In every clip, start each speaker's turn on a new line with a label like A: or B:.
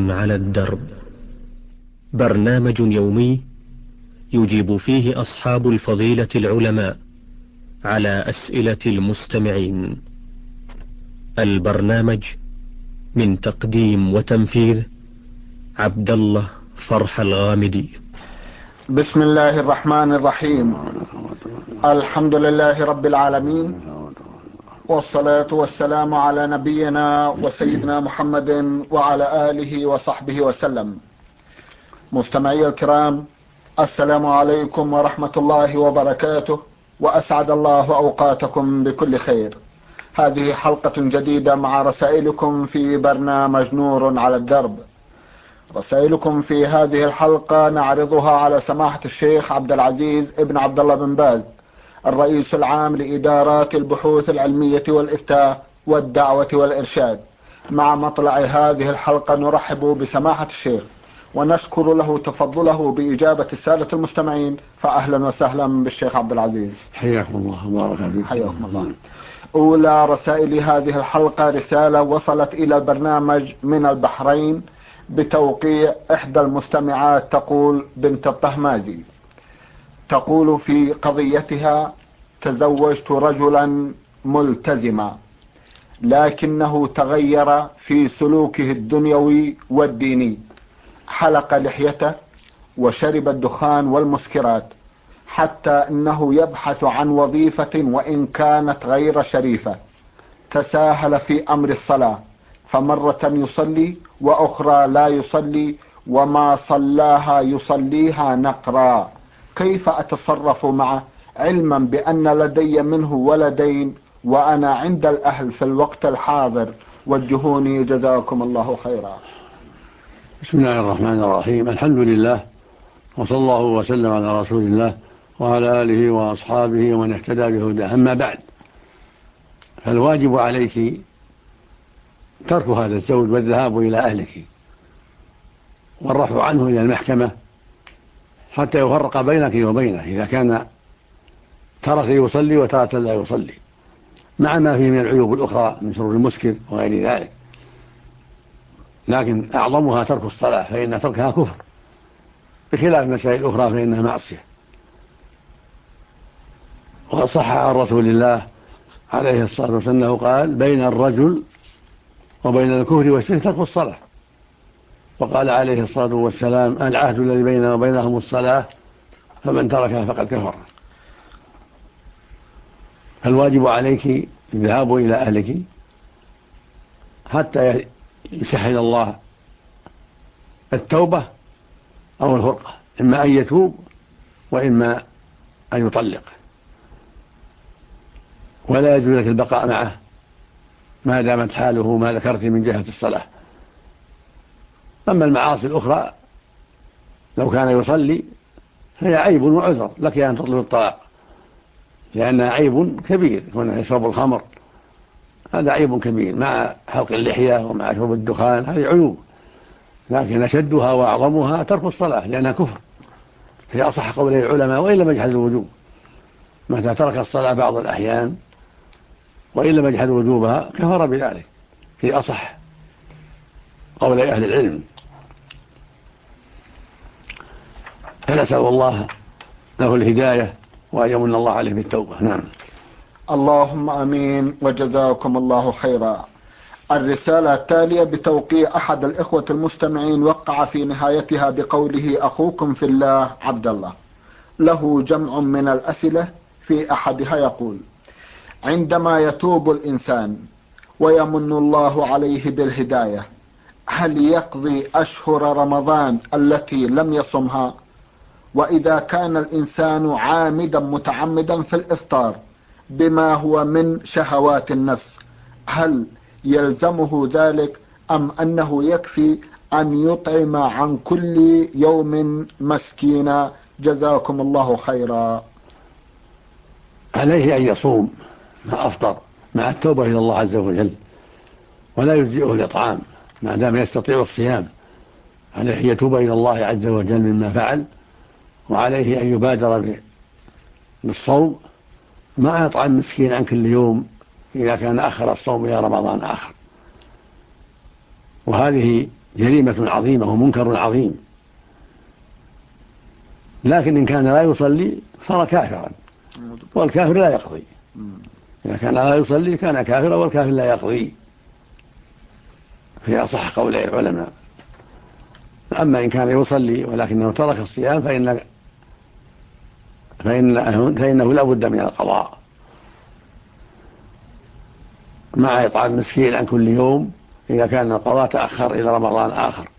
A: على الدرب، برنامج يومي يجيب فيه أصحاب الفضيلة العلماء على أسئلة المستمعين. البرنامج من تقديم وتنفيذ عبد الله فرح الغامدي.
B: بسم الله الرحمن الرحيم. الحمد لله رب العالمين، والصلاة والسلام على نبينا وسيدنا محمد وعلى آله وصحبه وسلم. مستمعي الكرام، السلام عليكم ورحمة الله وبركاته، وأسعد الله أوقاتكم بكل خير. هذه حلقة جديدة مع رسائلكم في برنامج نور على الدرب. رسائلكم في هذه الحلقة نعرضها على سماحة الشيخ عبد العزيز ابن عبد الله بن باز، الرئيس العام لإدارات البحوث العلمية والإفتاء والدعوة والإرشاد. مع مطلع هذه الحلقة نرحب بسماحة الشيخ ونشكر له تفضله بإجابة السادة المستمعين، فأهلا وسهلا بالشيخ عبد العزيز.
C: حياكم الله وبارك فيكم.
B: حياكم الله. أولى رسائل هذه الحلقة رسالة وصلت إلى البرنامج من البحرين بتوقيع إحدى المستمعات، تقول بنت الطهمازي، تقول في قضيتها: تزوجت رجلا ملتزما لكنه تغير في سلوكه الدنيوي والديني، حلق لحيته وشرب الدخان والمسكرات، حتى انه يبحث عن وظيفة وان كانت غير شريفة. تساهل في امر الصلاة، فمرة يصلي واخرى لا يصلي، وما صلاها يصليها نقرا. كيف اتصرف معه علما بان لدي منه ولدين وانا عند الاهل في الوقت الحاضر؟ وجهوني جزاكم الله خيرا.
C: بسم الله الرحمن الرحيم. الحمد لله، وصلى الله وسلم على رسول الله وعلى آله وأصحابه ومن اهتدى بهداه. أما بعد، فالواجب عليك ترك هذا الزوج والذهاب إلى أهلك والرفع عنه إلى المحكمة حتى يفرق بينك وبينه، إذا كان ترك يصلي وترك لا يصلي، مع ما فيه من العيوب الأخرى من شرور المسكر وغير ذلك. لكن أعظمها ترك الصلاة، فإن تركها كفر، بخلاف المسائل الأخرى فإنها معصية. وقد صح عن رسول الله عليه الصلاة والسلام أنه قال: بين الرجل وبين الكفر والشرك ترك الصلاة. وقال عليه الصلاة والسلام: العهد الذي بيننا وبينهم الصلاة، فمن تركها فقد كفر. فالواجب عليك الذهاب إلى أهلك حتى يسهل الله التوبة أو الفرقة، إما أن يتوب وإما أن يطلق، ولا يجوز لك البقاء معه ما دامت حاله ما ذكرت من جهة الصلاة. أما المعاصي الأخرى لو كان يصلي فهي عيب وعذر لك أن تطلب الطلاق، لأنها عيب كبير، كونه يشرب الخمر هذا عيب كبير، مع حلق اللحية ومع شرب الدخان هذه عيوب. لكن أشدها وأعظمها ترك الصلاة، لأنها كفر في أصح قولي العلماء، وإن لم يجحد الوجوب. متى ترك الصلاة بعض الأحيان وإن لم يجحد وجوبها كفر بذلك في أصح قولي أهل العلم. فنسأل الله له الهداية وأن يمن الله عليه بالتوبة. نعم.
B: اللهم امين، وجزاكم الله خيرا. الرسالة التالية بتوقيع احد الاخوة المستمعين، وقع في نهايتها بقوله: اخوكم في الله عبد الله. له جمع من الاسئلة، في احدها يقول: عندما يتوب الانسان ويمن الله عليه بالهداية، هل يقضي اشهر رمضان التي لم يصمها؟ واذا كان الانسان عامدا متعمدا في الافطار بما هو من شهوات النفس، هل يلزمه ذلك أم أنه يكفي أن يطعم عن كل يوم مسكينا؟ جزاكم الله خيرا.
C: عليه أن يصوم ما أفطر مع التوبة إلى الله عز وجل، ولا يجزئه الإطعام ما دام يستطيع الصيام. عليه أن يتوب إلى الله عز وجل مما فعل، وعليه أن يبادر بالصوم ما يطعم مسكين عن كل يوم إذا كان أخر الصوم إلى رمضان آخر. وهذه جريمة عظيمة ومنكر عظيم. لكن إن كان لا يصلي صار كافرا، والكافر لا يقضي. إذا كان لا يصلي كان كافرا، والكافر لا يقضي، في أصح قولي العلماء. أما إن كان يصلي ولكنه ترك الصيام فإنه لا بد من القضاء مع إطعام مسكين عن كل يوم إذا كان القضاء تأخر إلى رمضان آخر.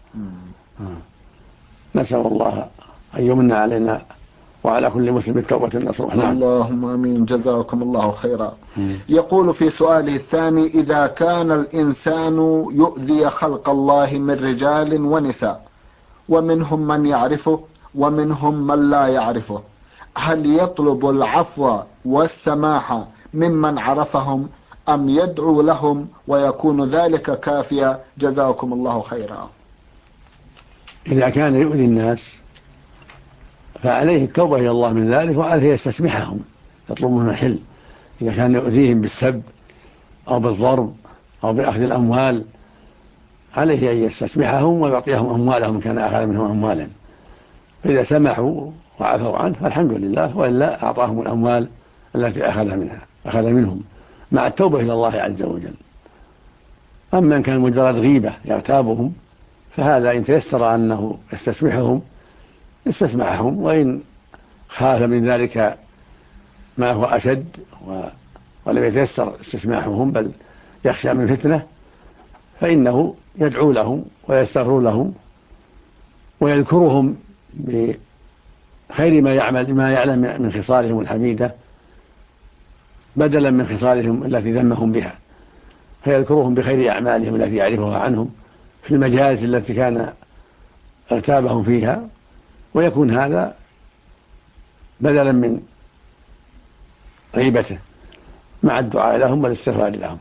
C: نسأل الله أن يمن علينا وعلى كل مسلم التوبة النصوح.
B: اللهم آمين. جزاكم الله خيرا. يقول في سؤاله الثاني: إذا كان الإنسان يؤذي خلق الله من رجال ونساء ومنهم من يعرفه ومنهم من لا يعرفه، هل يطلب العفو والسماح ممن عرفهم أم يدعو لهم ويكون ذلك كافيا؟ جزاكم الله خيرا.
C: إذا كان يؤذي الناس فعليه التوبة إلى الله من ذلك، وعليه يستسمحهم، يطلب منهم الحل. إذا كان يؤذيهم بالسب أو بالضرب أو بأخذ الأموال عليه أن يستسمحهم ويعطيهم أموالهم كان أخذ منهم أموالا. فإذا سمحوا وعفوا عنه فالحمد لله، وإلا أعطاهم الأموال التي أخذ منهم مع التوبة إلى الله عز وجل. أما إن كان مجرد غيبة يغتابهم فهذا إن تيسر أنه يستسمحهم استسمحهم، وإن خاف من ذلك ما هو أشد ولم يتيسر استسماحهم بل يخشى من فتنة فإنه يدعو لهم ويستغفر لهم ويذكرهم بخير ما يعلم من خصالهم الحميدة بدلا من خصالهم التي ذمهم بها، فيذكرهم بخير أعمالهم التي يعرفها عنهم في المجالس التي كان ارتابهم فيها، ويكون هذا بدلا من غيبته مع الدعاء لهم والاستغفار لهم.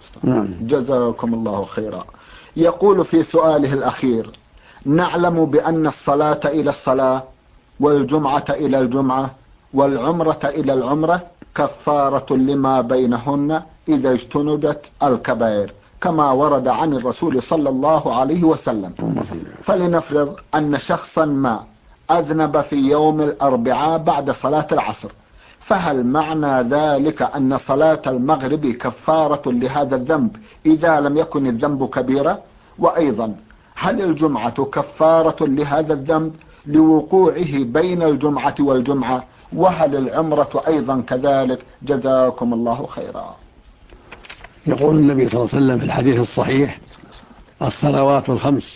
B: جزاكم الله خيرا. يقول في سؤاله الأخير: نعلم بأن الصلاة إلى الصلاة والجمعة إلى الجمعة والعمرة إلى العمرة كفارة لما بينهن إذا اجتنبت الكبائر كما ورد عن الرسول صلى الله عليه وسلم. فلنفرض أن شخصا ما أذنب في يوم الأربعاء بعد صلاة العصر، فهل معنى ذلك أن صلاة المغرب كفارة لهذا الذنب إذا لم يكن الذنب كبيرا؟ وأيضا هل الجمعة كفارة لهذا الذنب لوقوعه بين الجمعة والجمعة؟ وهل العمرة أيضا كذلك؟ جزاكم الله خيرا.
C: يقول النبي صلى الله عليه وسلم في الحديث الصحيح: الصلوات الخمس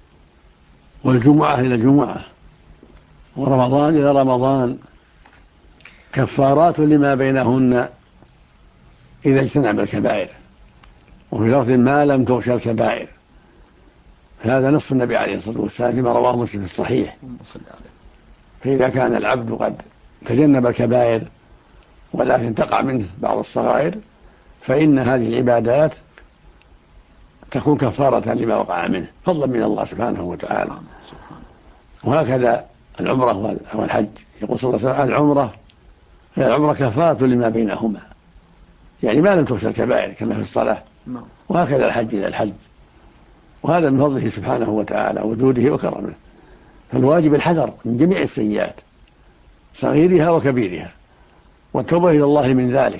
C: والجمعة إلى الجمعة ورمضان إلى رمضان كفارات لما بينهن إذا اجتنب الكبائر، وفي لفظ ما لم تغش الكبائر. هذا نص النبي عليه الصلاة والسلام فيما رواه مسلم في الصحيح. فإذا كان العبد قد تجنب الكبائر ولكن تقع منه بعض الصغائر فإن هذه العبادات تكون كفارة لما وقع منه فضلا من الله سبحانه وتعالى. وهكذا العمرة والحج. يقول صلى الله عليه وسلم: العمرة كفارة لما بينهما، يعني ما لم تغش الكبائر كما في الصلاة. وهكذا الحج إلى الحج. وهذا من فضله سبحانه وتعالى وجوده وكرمه. فالواجب الحذر من جميع السيئات صغيرها وكبيرها والتوبة إلى الله من ذلك.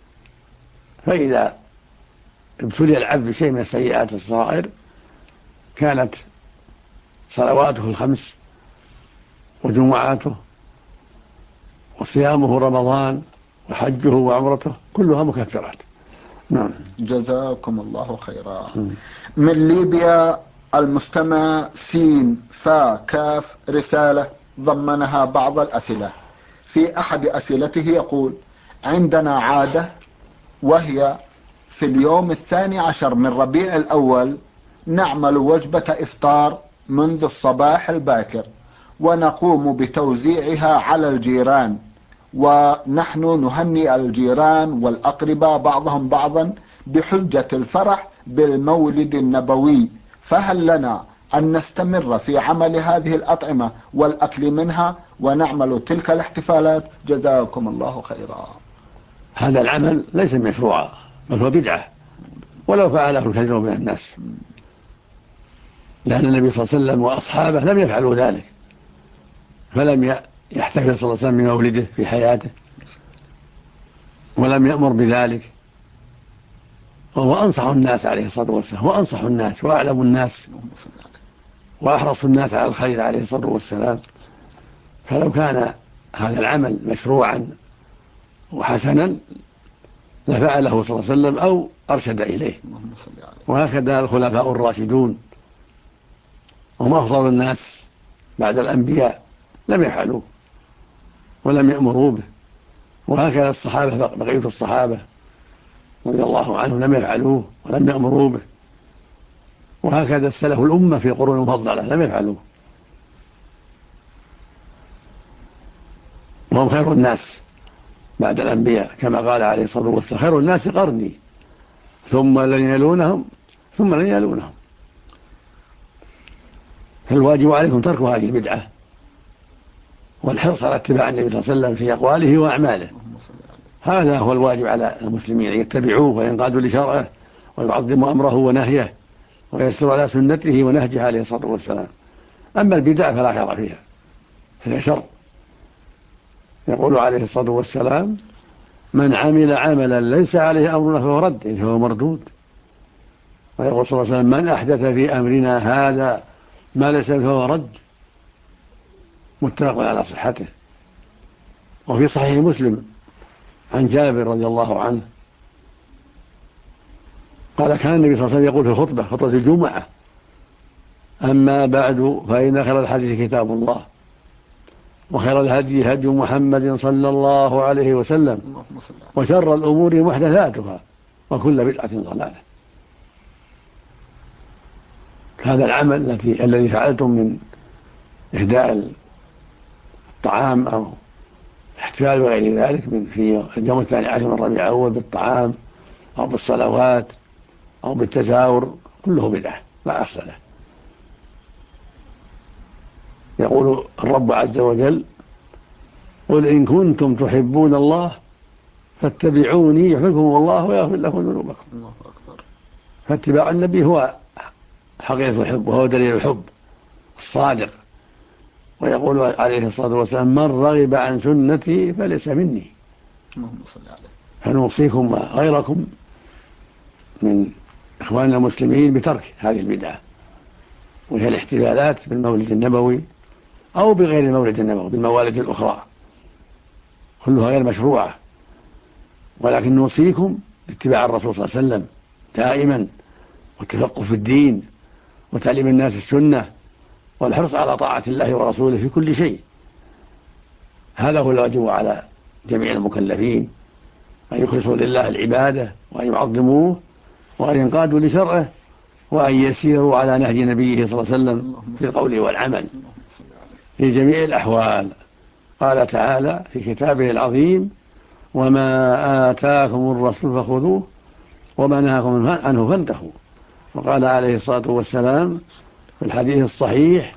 C: فإذا ابتلي العبد بشيء من السيئات الصغائر كانت صلواته الخمس وجمعاته وصيامه رمضان وحجه وعمرته كلها مكفرات. نعم.
B: جزاكم الله خيرا. من ليبيا المستمع سين فا كاف رسالة ضمنها بعض الأسئلة. في أحد أسئلته يقول: عندنا عادة وهي في اليوم 12 من ربيع الأول نعمل وجبة إفطار منذ الصباح الباكر ونقوم بتوزيعها على الجيران، ونحن نهنئ الجيران والأقرباء بعضهم بعضا بحجة الفرح بالمولد النبوي، فهل لنا أن نستمر في عمل هذه الأطعمة والأكل منها ونعمل تلك الاحتفالات؟ جزاكم الله خيرا.
C: هذا العمل ليس مشروعا بل هو بدعة ولو فعله الكثير من الناس، لأن النبي صلى الله عليه وسلم وأصحابه لم يفعلوا ذلك، فلم يحتفل صلى الله عليه وسلم بمولده في حياته، ولم يأمر بذلك، وهو أنصح الناس عليه الصلاة والسلام، وأنصح الناس وأعلم الناس وأحرص الناس على الخير عليه الصلاة والسلام. فلو كان هذا العمل مشروعا وحسنا لفعله صلى الله عليه وسلم أو أرشد إليه. وهكذا الخلفاء الراشدون هم أفضل الناس بعد الأنبياء لم يفعلوه ولم يأمروا به، وهكذا الصحابة بقية الصحابة رضي الله عنهم لم يفعلوه ولم يأمروا به، وهكذا السلف الأمة في القرون المفضلة لم يفعلوه، وهم خير الناس بعد الأنبياء كما قال عليه الصلاة والسلام: خير الناس قرني ثم لن يلونهم ثم لن يلونهم. فالواجب عليكم ترك هذه البدعة والحرص على اتباع النبي صلى الله عليه وسلم في أقواله وأعماله. هذا هو الواجب على المسلمين، أن يتبعوه وينقادوا لشرعه ويعظموا أمره ونهيه ويسروا على سنته ونهجه عليه الصلاة والسلام. أما البدع فلا خير فيها، هي شر. يقول عليه الصلاة والسلام: من عمل عملا ليس عليه أمرنا فهو رد، فهو مردود. ويقول صلى الله عليه وسلم: من أحدث في أمرنا هذا ما ليس فهو رد. متفق على صحته. وفي صحيح مسلم عن جابر رضي الله عنه قال: كان النبي صلى الله عليه وسلم يقول في خطبة الجمعة: أما بعد فإن خير الحديث كتاب الله، وخير الهدي هدي محمد صلى الله عليه وسلم، وشر الأمور محدثاتها، وكل بدعة ضلالة. هذا العمل الذي فعلتم من إهداء الطعام أو الاحتفال وغير ذلك في اليوم 12 من ربيع الأول بالطعام أو بالصلوات أو بالتزاور، كله بدعة لا أصل له. يقول الرب عز وجل: قل إن كنتم تحبون الله فاتبعوني يحببكم الله ويغفر لكم ذنوبكم. فاتباع النبي هو حقيقة الحب وهو دليل الحب الصادق. ويقول عليه الصلاة والسلام: من رغب عن سنتي فليس مني. فنوصيكم وغيركم من إخواننا المسلمين بترك هذه البدعة، وهي الاحتفالات بالمولد النبوي أو بغير المولد النبوي بالموالد الأخرى، كلها غير مشروعة. ولكن نوصيكم باتباع الرسول صلى الله عليه وسلم دائما، والتفقه في الدين، وتعليم الناس السنة، والحرص على طاعة الله ورسوله في كل شيء. هذا هو الواجب على جميع المكلفين، أن يخلصوا لله العبادة، وأن يعظموه، وأن ينقادوا لشرعه، وأن يسيروا على نهج نبيه صلى الله عليه وسلم في القول والعمل في جميع الأحوال. قال تعالى في كتابه العظيم: وما آتاكم الرسول فخذوه وما نهاكم عنه فانتهوا. وقال عليه الصلاة والسلام في الحديث الصحيح: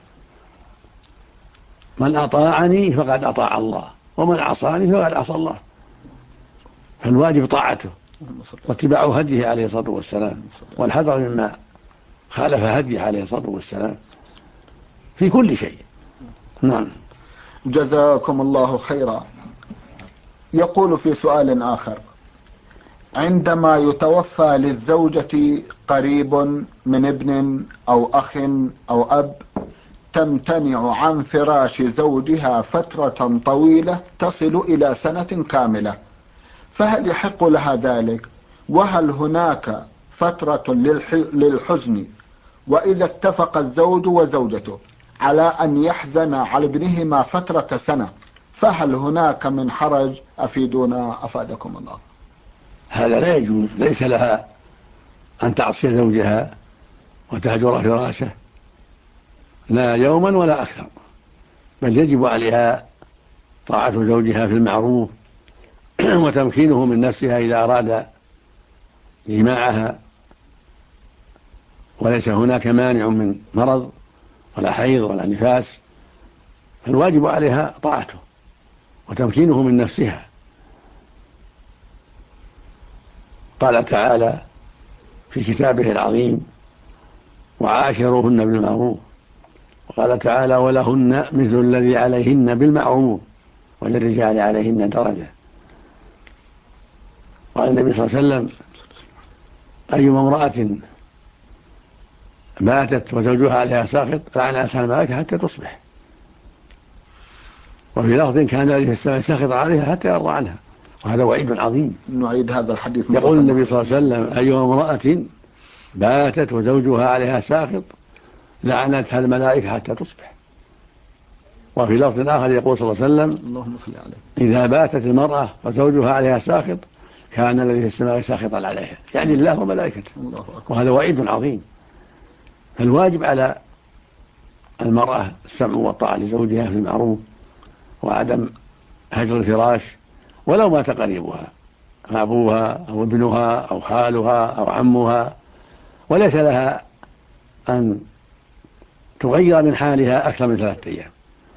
C: من أطاعني فقد أطاع الله، ومن عصاني فقد عصى الله. فالواجب طاعته واتباع هديه عليه الصلاة والسلام، والحذر مما خالف هديه عليه الصلاة والسلام في كل شيء. نعم.
B: جزاكم الله خيرا. يقول في سؤال آخر: عندما يتوفى للزوجة قريب من ابن أو أخ أو أب، تمتنع عن فراش زوجها فترة طويلة تصل إلى سنة كاملة، فهل يحق لها ذلك؟ وهل هناك فترة للحزن؟ وإذا اتفق الزوج وزوجته على أن يحزن على ابنهما فترة سنة، فهل هناك من حرج؟ أفيدونا أفادكم الله.
C: هذا لا يجوز، ليس لها أن تعصي زوجها وتهجر فراشه لا يوما ولا أكثر، بل يجب عليها طاعة زوجها في المعروف وتمكينه من نفسها إذا أراد جماعها، وليس هناك مانع من مرض ولا حيض ولا نفاس، فالواجب عليها طاعته وتمكينه من نفسها. قال تعالى في كتابه العظيم: وعاشروهن بالمعروف. وقال تعالى ولهن مثل الذي عليهن بالمعروف وللرجال عليهن درجة. قال النبي صلى الله عليه وسلم أيما امرأة ماتت وزوجها عليها ساخط لعنتها الملائكة حتى تصبح. وفي لفظ كان عليه السماء ساخط عليها حتى يرضى عنها، وهذا وعيد عظيم.
B: نعيد هذا الحديث.
C: يقول النبي صلى الله عليه وسلم أيما امرأة باتت وزوجها عليها ساخط لعنتها الملائكة حتى تصبح. وفي لفظ آخر يقول صلى الله عليه وسلم
B: اللهم صل عليه
C: إذا باتت المرأة وزوجها عليها ساخط كان الذي في السماء ساخطا عليها، يعني الله وملائكته. وهذا وعيد عظيم. فالواجب على المرأة السمع والطاعة لزوجها في المعروف وعدم هجر الفراش ولو مات قريبها أبوها أو ابنها أو خالها أو عمها، وليس لها أن تغير من حالها أكثر من 3 أيام.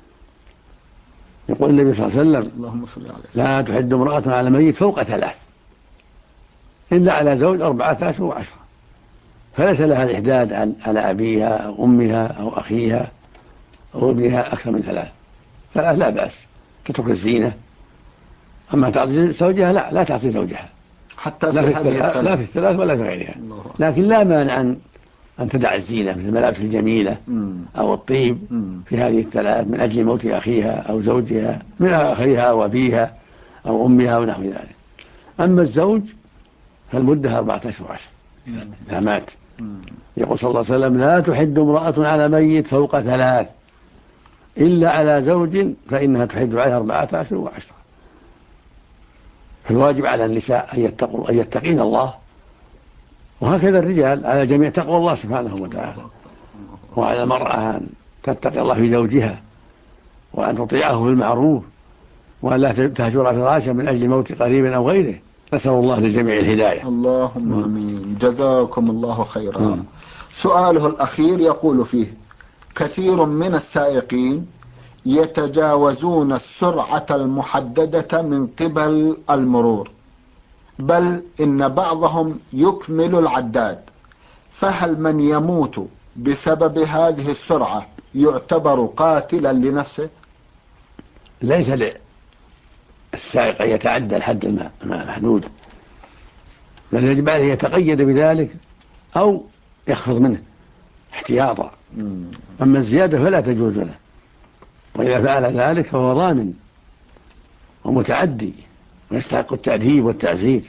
C: يقول النبي صلى الله عليه وسلم
B: اللهم صل عليه
C: لا تحد امرأة على ميت فوق 3 إلا على زوج 4 أشهر و10، فليس لها الإحداد على أبيها أو أمها أو أخيها أو ابنها أكثر من 3 لا بأس تترك الزينة. أما تعطي زوجها لا تعطي زوجها
B: حتى
C: لا في الثلاث ولا في غيرها، لكن لا مانع أن تدع الزينة مثل الملابس الجميلة أو الطيب في هذه الثلاث من أجل موت أخيها أو زوجها من أخيها أو أبيها أو أمها ونحو ذلك. أما الزوج فالمدة 4 أشهر و10 إذا مات. يقول صلى الله عليه وسلم لا تحد امرأة على ميت فوق 3 إلا على زوج فإنها تحد عليها 4 أشهر و10. فالواجب على النساء أن يتقين الله، وهكذا الرجال على جميع تقوى الله سبحانه وتعالى. وعلى المرأة أن تتقي الله في زوجها وأن تطيعه بالمعروف وأن لا تهجر فراشا من أجل موت قريب أو غيره. نسأل الله للجميع الهداية.
B: اللهم آمين. جزاكم الله خيرا. سؤاله الأخير يقول فيه كثير من السائقين يتجاوزون السرعة المحددة من قبل المرور، بل إن بعضهم يكمل العداد، فهل من يموت بسبب هذه السرعة يعتبر قاتلا لنفسه؟
C: ليس للسائق أن يتعدى الحد المحدود، بل يجب عليه يتقيد بذلك أو يخفض منه احتياطا. أما الزيادة فلا تجوز له، وإذا فعل ذلك فهو ضامن ومتعدي ويستحق التأديب والتعزير،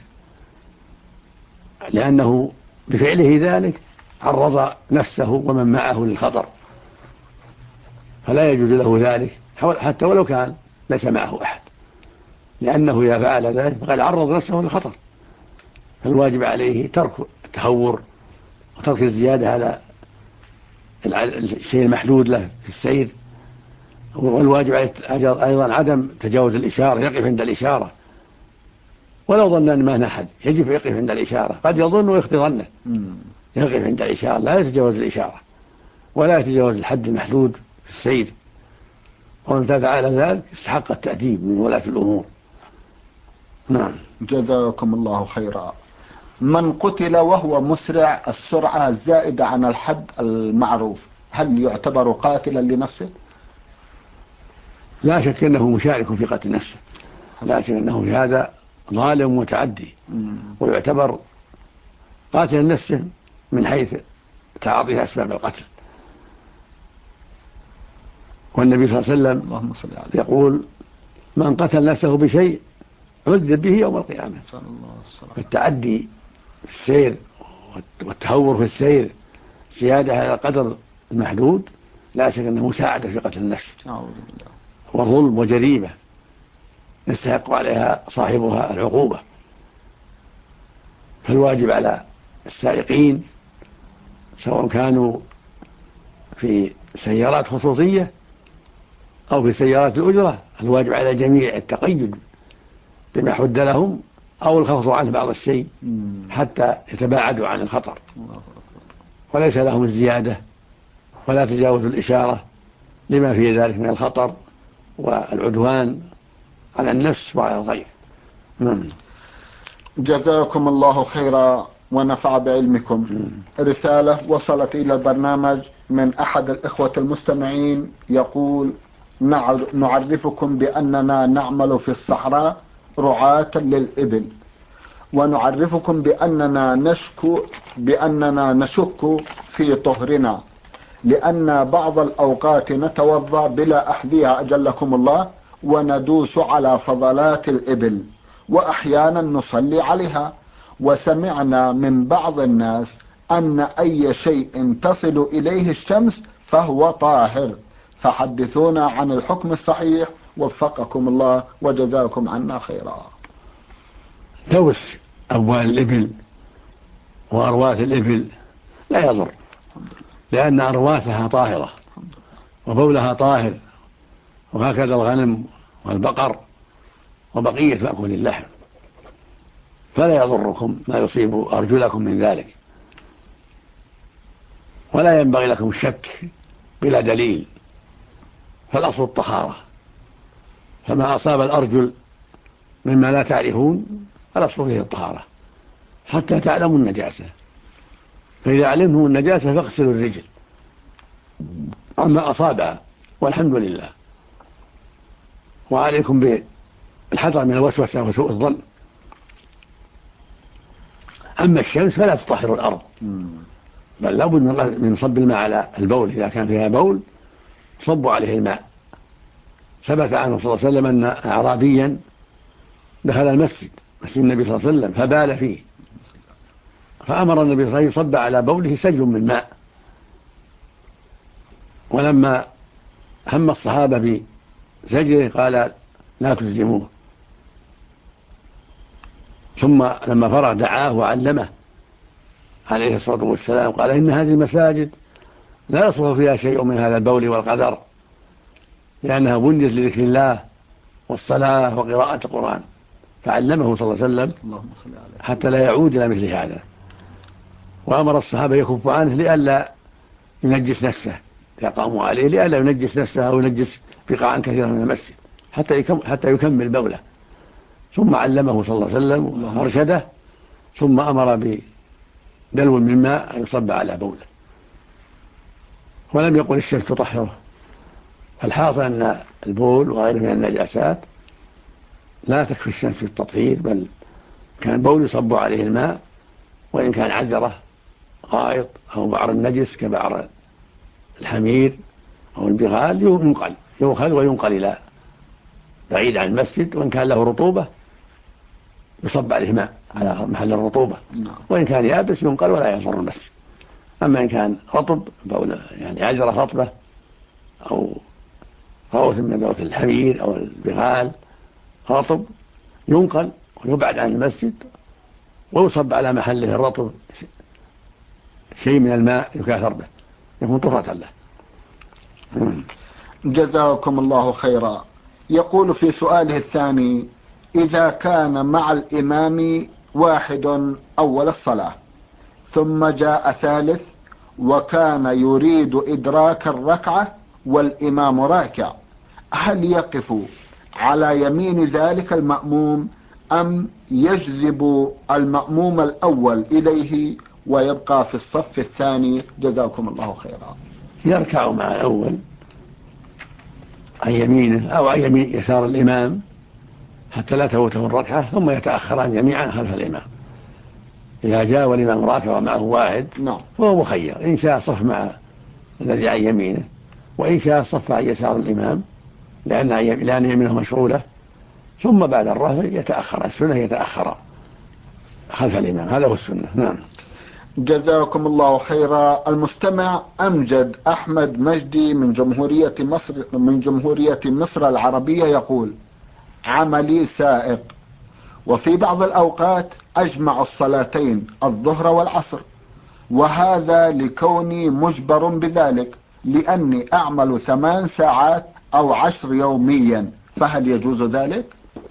C: لأنه بفعله ذلك عرض نفسه ومن معه للخطر، فلا يجوز له ذلك حتى ولو كان ليس معه أحد، لأنه إذا فعل ذلك فقد عرض نفسه للخطر. فالواجب عليه ترك التهور وترك الزيادة على الشيء المحدود له في السير. والواجب عليه أيضا عدم تجاوز الإشارة، يقف عند الإشارة ولو ظن أن ما أحد، يجب يقف عند الإشارة، قد يظن ويخطئ ظنه، يقف عند الإشارة لا يتجاوز الإشارة ولا يتجاوز الحد المحدود في السير. ومن فعل ذلك استحق التأديب من ولاة الأمور. نعم.
B: جزاكم الله خيرا. من قتل وهو مسرع السرعة الزائدة عن الحد المعروف هل يعتبر قاتلا لنفسه؟
C: لا شك أنه مشارك في قتل نفسه، لكن أنه في هذا ظالم متعدي ويعتبر قاتل نفسه من حيث تعاطيه أسباب القتل. والنبي صلى الله عليه وسلم يقول من قتل نفسه بشيء عذب به يوم القيامة. فالتعدي في السير والتهور في السير زيادة على القدر المحدود لا شك أنه مساعدة في قتل النفس وظلم وجريمة يستحق عليها صاحبها العقوبة. فالواجب على السائقين سواء كانوا في سيارات خصوصية أو في سيارات الأجرة، الواجب على الجميع التقيد بما حد لهم أو الخفض عنه بعض الشيء حتى يتباعدوا عن الخطر، وليس لهم الزيادة ولا تجاوز الإشارة لما في ذلك من الخطر والعدوان على النفس وعلى الغير.
B: جزاكم الله خيرا. ونفع بعلمكم. رسالة وصلت إلى البرنامج من أحد الإخوة المستمعين يقول: نعرفكم بأننا نعمل في الصحراء رعاة للإبل، ونعرفكم بأننا نشك في طهرنا، لأن بعض الأوقات نتوضأ بلا أحذية أجلكم الله، وندوس على فضلات الإبل، وأحيانا نصلي عليها. وسمعنا من بعض الناس أن أي شيء تصل إليه الشمس فهو طاهر، فحدثونا عن الحكم الصحيح وفقكم الله وجزاكم عنا خيرا.
C: دوس أبوال الإبل وأرواث الإبل لا يضر، لأن أرواثها طاهرة وبولها طاهر، وهكذا الغنم والبقر وبقية مأكول اللحم، فلا يضركم ما يصيب أرجلكم من ذلك، ولا ينبغي لكم الشك بلا دليل، فالأصل الطهارة. فما أصاب الأرجل مما لا تعرفون الأصل فيه الطهارة حتى تعلموا النجاسة، فإذا علمتم النجاسة فاغسلوا الرجل عما أصابها والحمد لله. وعليكم بالحذر من الوسوسة وسوء الظن. أما الشمس فلا تطهر الأرض، بل لابد من صب الماء على البول، إذا كان فيها بول صبوا عليه الماء. ثبت عنه صلى الله عليه وسلم أن أعرابيا دخل المسجد، مسجد النبي صلى الله عليه وسلم، فبال فيه، فأمر النبي صلى الله عليه وسلم يصب على بوله سجل من ماء. ولما هم الصحابة بزجره قال: لا تسجموه. ثم لما فرغ دعاه وعلمه عليه الصلاة والسلام، قال: إن هذه المساجد لا يصلح فيها شيء من هذا البول والقدر، لأنها بنيت لذكر الله والصلاة وقراءة القرآن. فعلمه صلى الله عليه وسلم حتى لا يعود إلى مثل هذا، وأمر الصحابة يكف عنه لئلا ينجس نفسه، يقاموا عليه لئلا ينجس نفسه أو ينجس بقاعا كثيرا من المسجد حتى يكمل بوله. ثم علمه صلى الله عليه وسلم وارشده، ثم أمر بدلو من ماء أن يصب على بوله، ولم يقل الشمس تطهره. فالحاصل أن البول وغيره من النجاسات لا تكفي الشمس في التطهير، بل كان بول يصب عليه الماء، وإن كان عذرة غائط أو بعر النجس كبعر الحمير أو البغال يؤخذ وينقل إلى بعيد عن المسجد، وإن كان له رطوبة يصب عليه ماء على محل الرطوبة، وإن كان يابس ينقل ولا يضر المسجد. أما إن كان رطب يعني عذرة رطبة أو روث من روث الحمير أو البغال رطب ينقل ويبعد عن المسجد، ويصب على محله الرطب شيء من الماء يكاثر به، يكون طهرة له.
B: جزاكم الله خيرا. يقول في سؤاله الثاني: إذا كان مع الإمام واحد أول الصلاة ثم جاء ثالث وكان يريد إدراك الركعة والإمام راكع، هل يقف على يمين ذلك المأموم أم يجذب المأموم الأول إليه ويبقى في الصف الثاني؟ جزاكم الله خيرا.
C: يركع مع الأول عن يمينه أو عن يمين يسار الإمام حتى لا تفوته الركعة، ثم يتأخران جميعا خلف الإمام. إذا جاء والإمام راكع ومعه واحد فهو مخير، إن شاء صف مع الذي عن يمينه، وإن شاء صف عن يسار الإمام لأن يمينه مشغولة، ثم بعد الرفع يتأخر. السنة يتأخر خلف الإمام، هذا هو السنة. نعم.
B: جزاكم الله خيرا. المستمع أمجد أحمد مجدي من جمهورية مصر العربية يقول: عملي سائق، وفي بعض الأوقات أجمع الصلاتين الظهر والعصر، وهذا لكوني مجبر بذلك لأني أعمل 8 ساعات أو 10 يوميا، فهل يجوز ذلك؟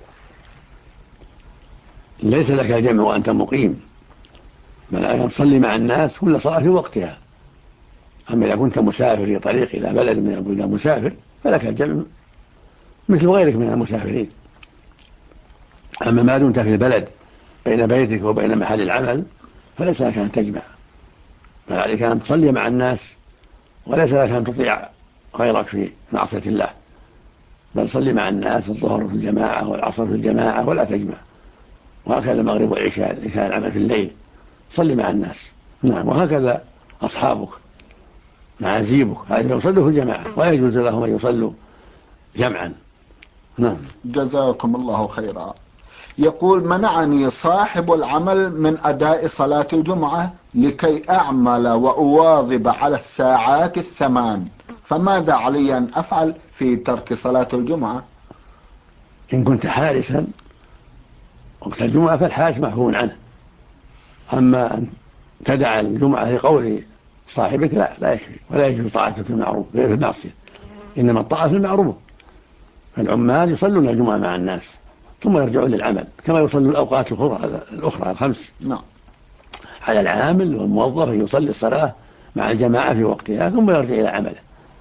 C: ليس لك الجمع وأنت مقيم، بل أن تصلي مع الناس كل صلاة في وقتها. أما إذا كنت مسافر في طريق إلى بلد من البلدان مسافر فلك الجمع مثل غيرك من المسافرين. أما ما دمت في البلد بين بيتك وبين محل العمل فليس لك أن تجمع، بل عليك أن تصلي مع الناس، وليس لك أن تطيع غيرك في معصية الله، بل صلي مع الناس الظهر في الجماعة والعصر في الجماعة ولا تجمع، وهكذا المغرب والعشاء إذا كان العمل في الليل صلي مع الناس. نعم. وهكذا أصحابك مع زيبك هذا يصلوا في الجماعة ولا يجوز لهم أن يصلوا جمعا. نعم.
B: جزاكم الله خيرا. يقول: منعني صاحب العمل من أداء صلاة الجمعة لكي أعمل وأواظب على الساعات 8، فماذا علي أن أفعل في ترك صلاة الجمعة؟
C: إن كنت حارسا وقت الجمعة فالحارس محفوظ عنه، أما أن تدع الجمعة لقول صاحبك لا يكفي، ولا يجوز طاعته في المعروف غير في المعصية، إنما الطاعة في المعروف. فالعمال يصلون الجمعة مع الناس ثم يرجعون للعمل كما يصلوا الأوقات الأخرى الخمس.
B: نعم.
C: على العامل والموظف يصلي الصلاة مع الجماعة في وقتها ثم يرجع إلى عمله،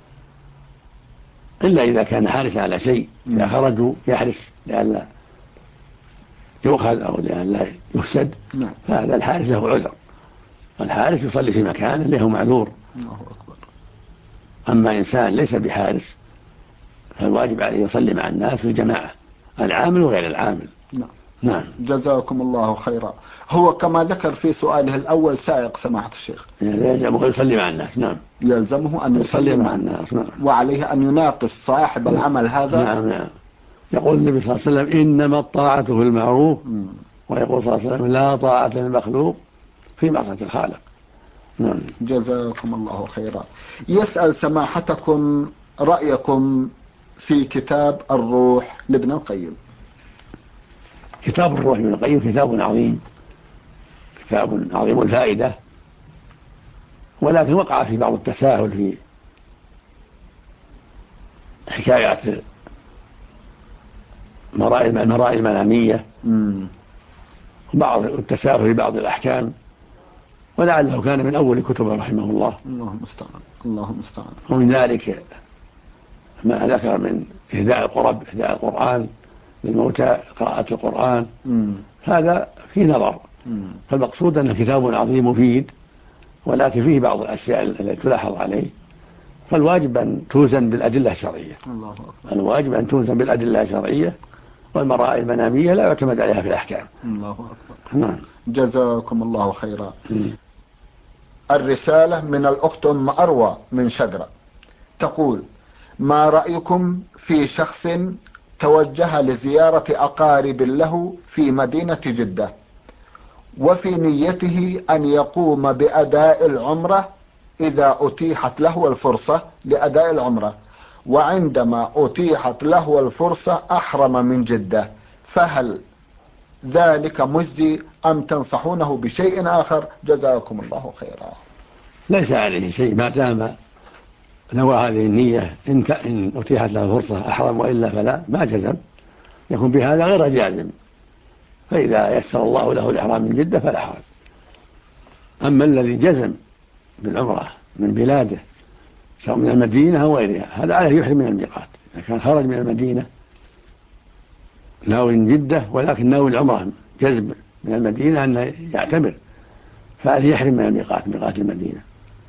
C: إلا إذا كان حارسا على شيء، إذا خرجوا يحرس لئلا يؤخذ أو لئلا يفسد، فهذا الحارس له عذر، الحارس يصلي في مكانه له معذور.
B: الله أكبر.
C: أما إنسان ليس بحارس فالواجب عليه يصلي مع الناس في الجماعة، العامل وغير العامل. نعم.
B: جزاكم الله خيرا. هو كما ذكر في سؤاله الأول سائق سماحة الشيخ،
C: يلزمه يصلي مع الناس. نعم.
B: يلزمه أن يصلي مع الناس.
C: نعم.
B: وعليه أن يناقش صاحب العمل هذا.
C: نعم. يقول النبي صلى الله عليه وسلم: إنما الطاعة في المعروف. ويقول صلى الله عليه وسلم: لا طاعة للمخلوق في معصية الخالق. نعم.
B: جزاكم الله خيرا. يسأل سماحتكم رأيكم في كتاب الروح لابن القيم.
C: كتاب الروح لابن القيم كتاب عظيم، كتاب عظيم الفائدة، ولكن وقع في بعض التساهل في حكايات المرائي المنامية وبعض التساهل في بعض الأحكام، ولعله كان من أول كتب رحمه الله.
B: اللهم استعان. اللهم استعان.
C: ومن ذلك ما ذكر من إهداء القرآن للموتى، قراءة القرآن، هذا فيه نظر. فالمقصود أنه كتاب عظيم مفيد، ولكن فيه بعض الأشياء التي تلاحظ عليه، فالواجب أن توزن بالأدلة الشرعية.
B: الله أكبر.
C: الواجب أن توزن بالأدلة الشرعية، والمرائي المنامية لا يعتمد عليها في الأحكام.
B: الله أكبر.
C: نعم.
B: جزاكم الله خيرا. الرسالة من الأخت أم أروى من شجرة تقول: ما رأيكم في شخص توجه لزيارة أقارب له في مدينة جدة، وفي نيته أن يقوم بأداء العمرة إذا أتيحت له الفرصة لأداء العمرة، وعندما أتيحت له الفرصة أحرم من جدة، فهل ذلك مجزي أم تنصحونه بشيء آخر؟ جزاكم الله خيرا.
C: ليس عليه شيء ما دام نوى هذه النية، إن أتيحت له فرصة أحرم، وإلا فلا، ما جزم، يكون بهذا غير جازم، فإذا يسر الله له الإحرام من جدة فلا حرج. أما الذي جزم بالعمرة من بلاده سواء من المدينة أو غيرها، هذا عليه يحرم من الميقات. إذا كان خرج من المدينة ناوي جدة ولكن ناوي العمرة جزم من المدينة أن يعتمر، فعليه يحرم من الميقات، ميقات المدينة،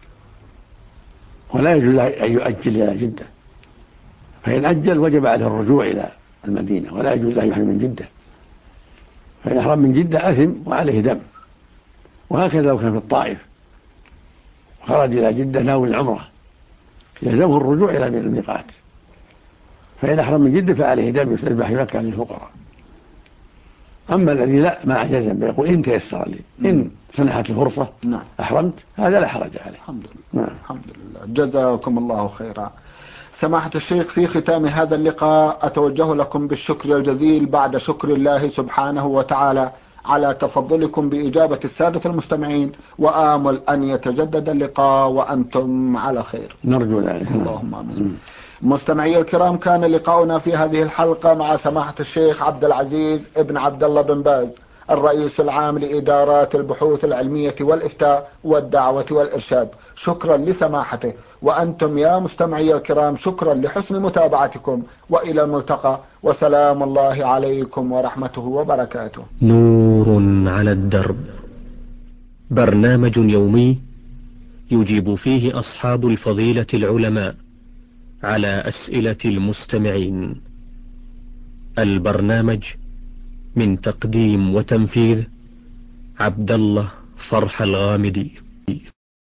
C: ولا يجوز أن يؤجل إلى جدة، فإن أجل وجب عليه الرجوع إلى المدينة، ولا يجوز أن يحرم من جدة، فإن أحرم من جدة أثم وعليه دم. وهكذا لو كان في الطائف خرج إلى جدة ناوي العمرة يلزمه الرجوع إلى الميقات، فإن أحرم من جدة فعليه دم يذبح في مكة للفقراء. أما الذي لا ما جزم يقول إن تيسر لي، إن سنحت الفرصة أحرمت، هذا لا حرج عليه.
B: الحمد لله. الحمد لله. جزاكم الله خيرا. سماحة الشيخ، في ختام هذا اللقاء أتوجه لكم بالشكر الجزيل بعد شكر الله سبحانه وتعالى على تفضلكم بإجابة السادة المستمعين، وآمل أن يتجدد اللقاء وأنتم على خير.
C: نرجو ذلك.
B: اللهم آمين. مستمعي الكرام، كان لقاؤنا في هذه الحلقة مع سماحة الشيخ عبد العزيز ابن عبد الله بن باز، الرئيس العام لإدارات البحوث العلمية والإفتاء والدعوة والإرشاد. شكرا لسماحته، وأنتم يا مستمعي الكرام شكرا لحسن متابعتكم، وإلى الملتقى، وسلام الله عليكم ورحمته وبركاته.
A: نور على الدرب برنامج يومي يجيب فيه أصحاب الفضيلة العلماء على أسئلة المستمعين. البرنامج من تقديم وتنفيذ عبد الله فرح الغامدي.